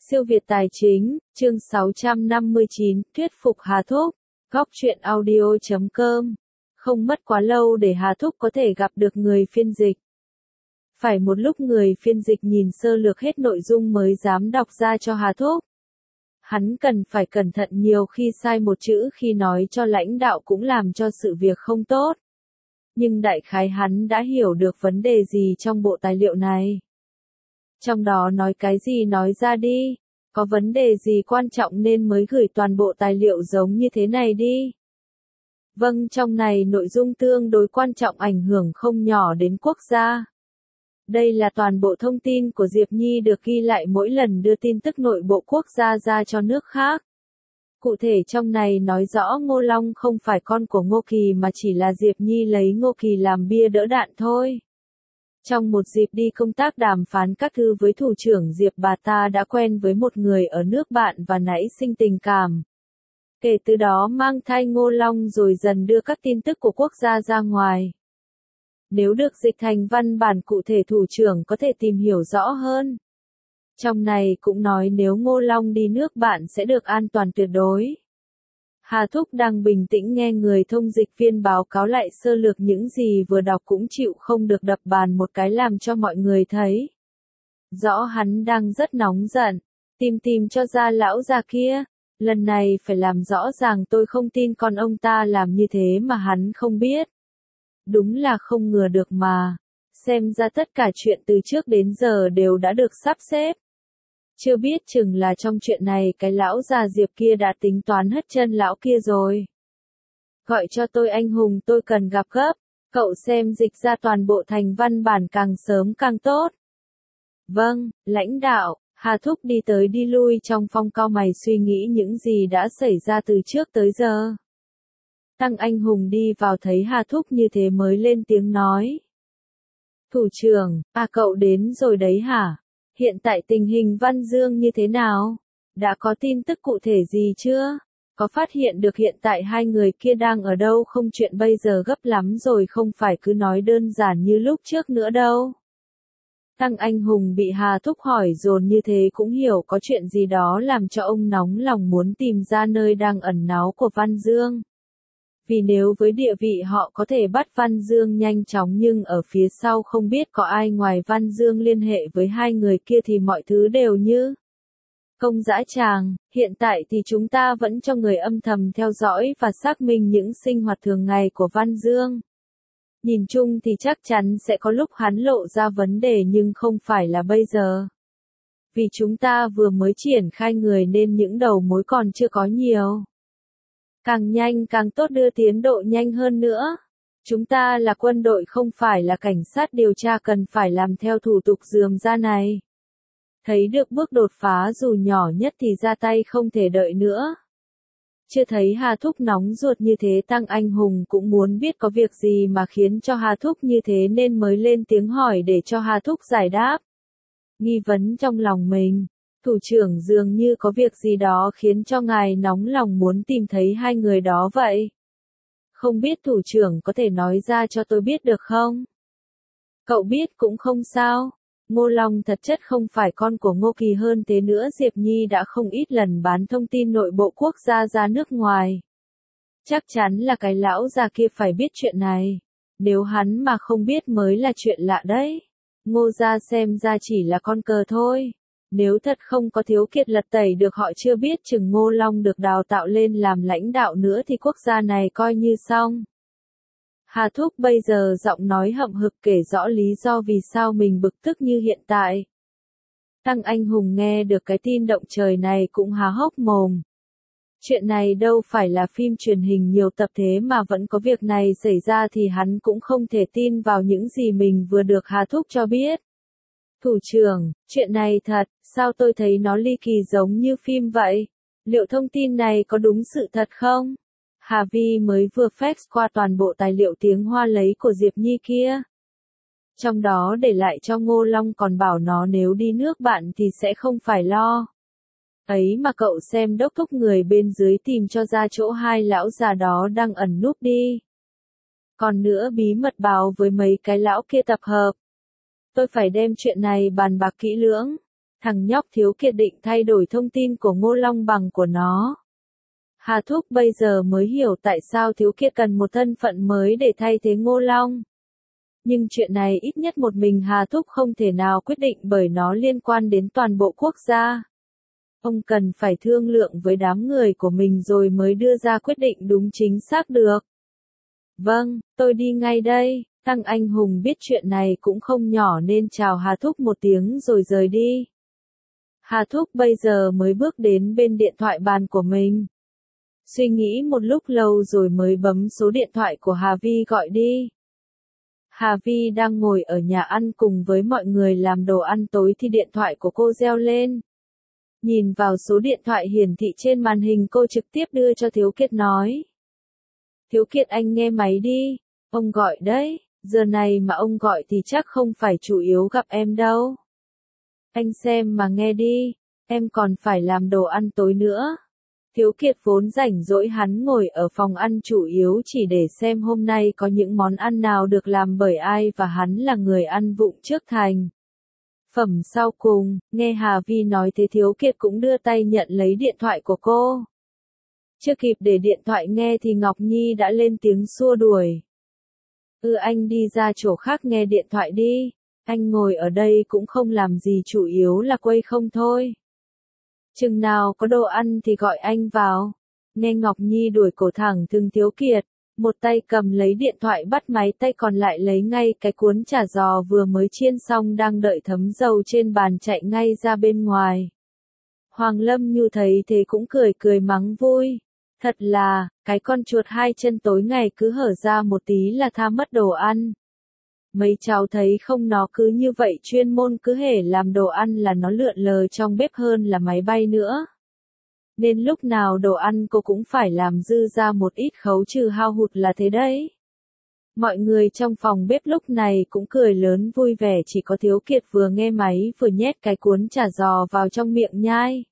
Siêu Việt Tài Chính, chương 659, thuyết phục Hà Thúc, góc truyện audio.com. Không mất quá lâu để Hà Thúc có thể gặp được người phiên dịch. Phải một lúc người phiên dịch nhìn sơ lược hết nội dung mới dám đọc ra cho Hà Thúc. Hắn cần phải cẩn thận nhiều khi sai một chữ khi nói cho lãnh đạo cũng làm cho sự việc không tốt. Nhưng đại khái hắn đã hiểu được vấn đề gì trong bộ tài liệu này. Trong đó nói cái gì nói ra đi, có vấn đề gì quan trọng nên mới gửi toàn bộ tài liệu giống như thế này đi. Vâng, trong này nội dung tương đối quan trọng ảnh hưởng không nhỏ đến quốc gia. Đây là toàn bộ thông tin của Diệp Nhi được ghi lại mỗi lần đưa tin tức nội bộ quốc gia ra cho nước khác. Cụ thể trong này nói rõ Ngô Long không phải con của Ngô Kỳ mà chỉ là Diệp Nhi lấy Ngô Kỳ làm bia đỡ đạn thôi. Trong một dịp đi công tác đàm phán các thứ với thủ trưởng Diệp bà ta đã quen với một người ở nước bạn và nảy sinh tình cảm. Kể từ đó mang thai Ngô Long rồi dần đưa các tin tức của quốc gia ra ngoài. Nếu được dịch thành văn bản cụ thể thủ trưởng có thể tìm hiểu rõ hơn. Trong này cũng nói nếu Ngô Long đi nước bạn sẽ được an toàn tuyệt đối. Hà Thúc đang bình tĩnh nghe người thông dịch viên báo cáo lại sơ lược những gì vừa đọc cũng chịu không được đập bàn một cái làm cho mọi người thấy. Rõ hắn đang rất nóng giận, tìm cho ra lão già kia, lần này phải làm rõ ràng tôi không tin con ông ta làm như thế mà hắn không biết. Đúng là không ngờ được mà, xem ra tất cả chuyện từ trước đến giờ đều đã được sắp xếp. Chưa biết chừng là trong chuyện này cái lão già Diệp kia đã tính toán hất chân lão kia rồi. Gọi cho tôi anh hùng, tôi cần gặp gấp, cậu xem dịch ra toàn bộ thành văn bản càng sớm càng tốt. Vâng, lãnh đạo. Hà Thúc đi tới đi lui trong phong cau mày suy nghĩ những gì đã xảy ra từ trước tới giờ. Tăng Anh Hùng đi vào thấy Hà Thúc như thế mới lên tiếng nói. Thủ trưởng, cậu đến rồi đấy hả? Hiện tại tình hình Văn Dương như thế nào? Đã có tin tức cụ thể gì chưa? Có phát hiện được hiện tại hai người kia đang ở đâu không? Chuyện bây giờ gấp lắm rồi, không phải cứ nói đơn giản như lúc trước nữa đâu. Tăng Anh Hùng bị Hà Thúc hỏi dồn như thế cũng hiểu có chuyện gì đó làm cho ông nóng lòng muốn tìm ra nơi đang ẩn náu của Văn Dương. Vì nếu với địa vị họ có thể bắt Văn Dương nhanh chóng nhưng ở phía sau không biết có ai ngoài Văn Dương liên hệ với hai người kia thì mọi thứ đều như công dã tràng. Hiện tại thì chúng ta vẫn cho người âm thầm theo dõi và xác minh những sinh hoạt thường ngày của Văn Dương. Nhìn chung thì chắc chắn sẽ có lúc hắn lộ ra vấn đề nhưng không phải là bây giờ. Vì chúng ta vừa mới triển khai người nên những đầu mối còn chưa có nhiều. Càng nhanh càng tốt, đưa tiến độ nhanh hơn nữa. Chúng ta là quân đội không phải là cảnh sát điều tra, cần phải làm theo thủ tục rườm rà này. Thấy được bước đột phá dù nhỏ nhất thì ra tay không thể đợi nữa. Chưa thấy Hà Thúc nóng ruột như thế, Tăng Anh Hùng cũng muốn biết có việc gì mà khiến cho Hà Thúc như thế nên mới lên tiếng hỏi để cho Hà Thúc giải đáp. Nghi vấn trong lòng mình. Thủ trưởng dường như có việc gì đó khiến cho ngài nóng lòng muốn tìm thấy hai người đó vậy. Không biết thủ trưởng có thể nói ra cho tôi biết được không? Cậu biết cũng không sao. Ngô Long thật chất không phải con của Ngô Kỳ, hơn thế nữa Diệp Nhi đã không ít lần bán thông tin nội bộ quốc gia ra nước ngoài. Chắc chắn là cái lão già kia phải biết chuyện này. Nếu hắn mà không biết mới là chuyện lạ đấy. Ngô gia xem ra chỉ là con cờ thôi. Nếu thật không có Thiếu Kiệt lật tẩy được họ, chưa biết chừng Ngô Long được đào tạo lên làm lãnh đạo nữa thì quốc gia này coi như xong. Hà Thúc bây giờ giọng nói hậm hực kể rõ lý do vì sao mình bực tức như hiện tại. Tăng Anh Hùng nghe được cái tin động trời này cũng há hốc mồm. Chuyện này đâu phải là phim truyền hình nhiều tập thế mà vẫn có việc này xảy ra thì hắn cũng không thể tin vào những gì mình vừa được Hà Thúc cho biết. Thủ trưởng, chuyện này thật, sao tôi thấy nó ly kỳ giống như phim vậy? Liệu thông tin này có đúng sự thật không? Hà Vi mới vừa fax qua toàn bộ tài liệu tiếng Hoa lấy của Diệp Nhi kia. Trong đó để lại cho Ngô Long còn bảo nó nếu đi nước bạn thì sẽ không phải lo. Ấy mà cậu xem đốc thúc người bên dưới tìm cho ra chỗ hai lão già đó đang ẩn núp đi. Còn nữa bí mật báo với mấy cái lão kia tập hợp. Tôi phải đem chuyện này bàn bạc kỹ lưỡng. Thằng nhóc Thiếu Kiệt định thay đổi thông tin của Ngô Long bằng của nó. Hà Thúc bây giờ mới hiểu tại sao Thiếu Kiệt cần một thân phận mới để thay thế Ngô Long. Nhưng chuyện này ít nhất một mình Hà Thúc không thể nào quyết định bởi nó liên quan đến toàn bộ quốc gia. Ông cần phải thương lượng với đám người của mình rồi mới đưa ra quyết định đúng chính xác được. Vâng, tôi đi ngay đây. Tăng Anh Hùng biết chuyện này cũng không nhỏ nên chào Hà Thúc một tiếng rồi rời đi. Hà Thúc bây giờ mới bước đến bên điện thoại bàn của mình. Suy nghĩ một lúc lâu rồi mới bấm số điện thoại của Hà Vi gọi đi. Hà Vi đang ngồi ở nhà ăn cùng với mọi người làm đồ ăn tối thì điện thoại của cô reo lên. Nhìn vào số điện thoại hiển thị trên màn hình cô trực tiếp đưa cho Thiếu Kiệt nói. Thiếu Kiệt anh nghe máy đi, ông gọi đấy, giờ này mà ông gọi thì chắc không phải chủ yếu gặp em đâu. Anh xem mà nghe đi, em còn phải làm đồ ăn tối nữa. Thiếu Kiệt vốn rảnh rỗi hắn ngồi ở phòng ăn chủ yếu chỉ để xem hôm nay có những món ăn nào được làm bởi ai và hắn là người ăn vụng trước thành. Phẩm sau cùng, nghe Hà Vi nói thế Thiếu Kiệt cũng đưa tay nhận lấy điện thoại của cô. Chưa kịp để điện thoại nghe thì Ngọc Nhi đã lên tiếng xua đuổi. Anh đi ra chỗ khác nghe điện thoại đi, anh ngồi ở đây cũng không làm gì chủ yếu là quây không thôi. Chừng nào có đồ ăn thì gọi anh vào. Nghe Ngọc Nhi đuổi cổ thẳng thừng Thiếu Kiệt, một tay cầm lấy điện thoại bắt máy tay còn lại lấy ngay cái cuốn chả giò vừa mới chiên xong đang đợi thấm dầu trên bàn chạy ngay ra bên ngoài. Hoàng Lâm Nhu thấy thế cũng cười cười mắng vui. Thật là, cái con chuột hai chân tối ngày cứ hở ra một tí là tha mất đồ ăn. Mấy cháu thấy không nó cứ như vậy chuyên môn cứ hễ làm đồ ăn là nó lượn lờ trong bếp hơn là máy bay nữa. Nên lúc nào đồ ăn cô cũng phải làm dư ra một ít khấu trừ hao hụt là thế đấy. Mọi người trong phòng bếp lúc này cũng cười lớn vui vẻ chỉ có Thiếu Kiệt vừa nghe máy vừa nhét cái cuốn chả giò vào trong miệng nhai.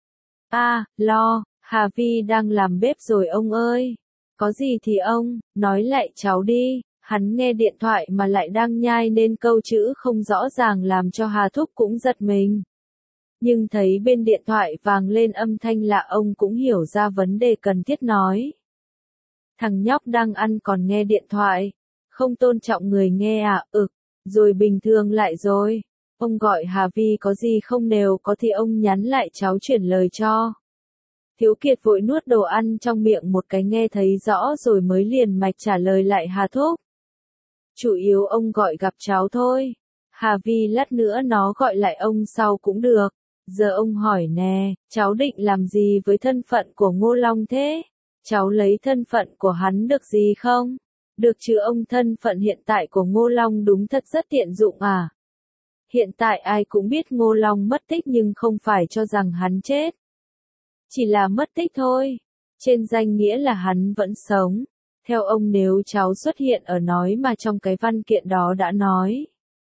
Lo, Hà Vi đang làm bếp rồi ông ơi. Có gì thì ông, nói lại cháu đi. Hắn nghe điện thoại mà lại đang nhai nên câu chữ không rõ ràng làm cho Hà Thúc cũng giật mình. Nhưng thấy bên điện thoại vang lên âm thanh lạ ông cũng hiểu ra vấn đề cần thiết nói. Thằng nhóc đang ăn còn nghe điện thoại, không tôn trọng người nghe à, rồi bình thường lại rồi. Ông gọi Hà Vi có gì không nếu có thì ông nhắn lại cháu chuyển lời cho. Thiếu Kiệt vội nuốt đồ ăn trong miệng một cái nghe thấy rõ rồi mới liền mạch trả lời lại Hà Thúc. Chủ yếu ông gọi gặp cháu thôi. Hà Vi lát nữa nó gọi lại ông sau cũng được. Giờ ông hỏi nè, cháu định làm gì với thân phận của Ngô Long thế? Cháu lấy thân phận của hắn được gì không? Được chứ ông, thân phận hiện tại của Ngô Long đúng thật rất tiện dụng à? Hiện tại ai cũng biết Ngô Long mất tích nhưng không phải cho rằng hắn chết. Chỉ là mất tích thôi. Trên danh nghĩa là hắn vẫn sống. Theo ông nếu cháu xuất hiện ở nói mà trong cái văn kiện đó đã nói.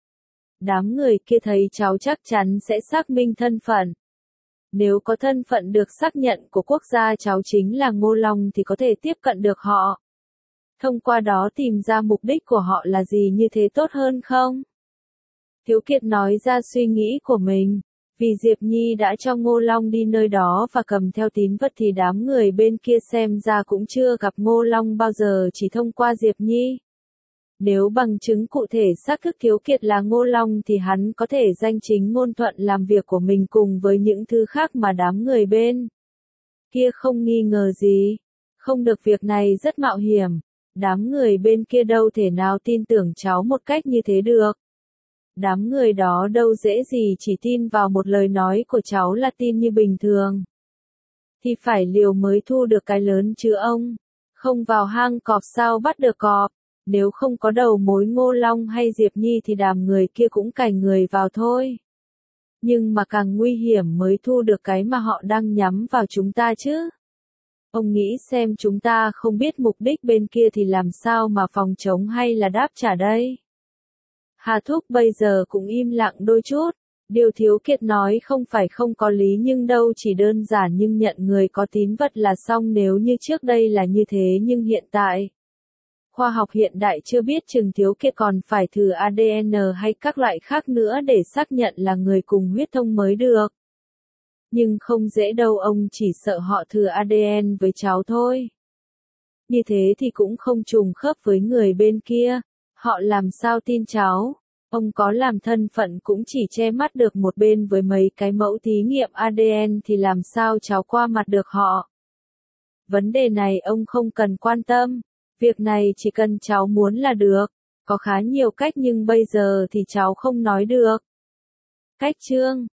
Đám người kia thấy cháu chắc chắn sẽ xác minh thân phận. Nếu có thân phận được xác nhận của quốc gia cháu chính là Ngô Long thì có thể tiếp cận được họ. Thông qua đó tìm ra mục đích của họ là gì như thế tốt hơn không? Thiếu Kiệt nói ra suy nghĩ của mình. Vì Diệp Nhi đã cho Ngô Long đi nơi đó và cầm theo tín vật thì đám người bên kia xem ra cũng chưa gặp Ngô Long bao giờ chỉ thông qua Diệp Nhi. Nếu bằng chứng cụ thể xác thực Thiếu Kiệt là Ngô Long thì hắn có thể danh chính ngôn thuận làm việc của mình cùng với những thứ khác mà đám người bên kia không nghi ngờ gì. Không được, việc này rất mạo hiểm. Đám người bên kia đâu thể nào tin tưởng cháu một cách như thế được. Đám người đó đâu dễ gì chỉ tin vào một lời nói của cháu là tin như bình thường. Thì phải liều mới thu được cái lớn chứ ông. Không vào hang cọp sao bắt được cọp. Nếu không có đầu mối Ngô Long hay Diệp Nhi thì đám người kia cũng cày người vào thôi. Nhưng mà càng nguy hiểm mới thu được cái mà họ đang nhắm vào chúng ta chứ. Ông nghĩ xem chúng ta không biết mục đích bên kia thì làm sao mà phòng chống hay là đáp trả đây. Hà Thúc bây giờ cũng im lặng đôi chút. Điều Thiếu Kiệt nói không phải không có lý nhưng đâu chỉ đơn giản nhưng nhận người có tín vật là xong, nếu như trước đây là như thế nhưng hiện tại. khoa học hiện đại chưa biết chừng thiếu kia còn phải thử ADN hay các loại khác nữa để xác nhận là người cùng huyết thống mới được. Nhưng không dễ đâu, ông chỉ sợ họ thử ADN với cháu thôi. Như thế thì cũng không trùng khớp với người bên kia, họ làm sao tin cháu? Ông có làm thân phận cũng chỉ che mắt được một bên với mấy cái mẫu thí nghiệm ADN thì làm sao cháu qua mặt được họ? Vấn đề này ông không cần quan tâm, việc này chỉ cần cháu muốn là được, có khá nhiều cách nhưng bây giờ thì cháu không nói được. Cách chương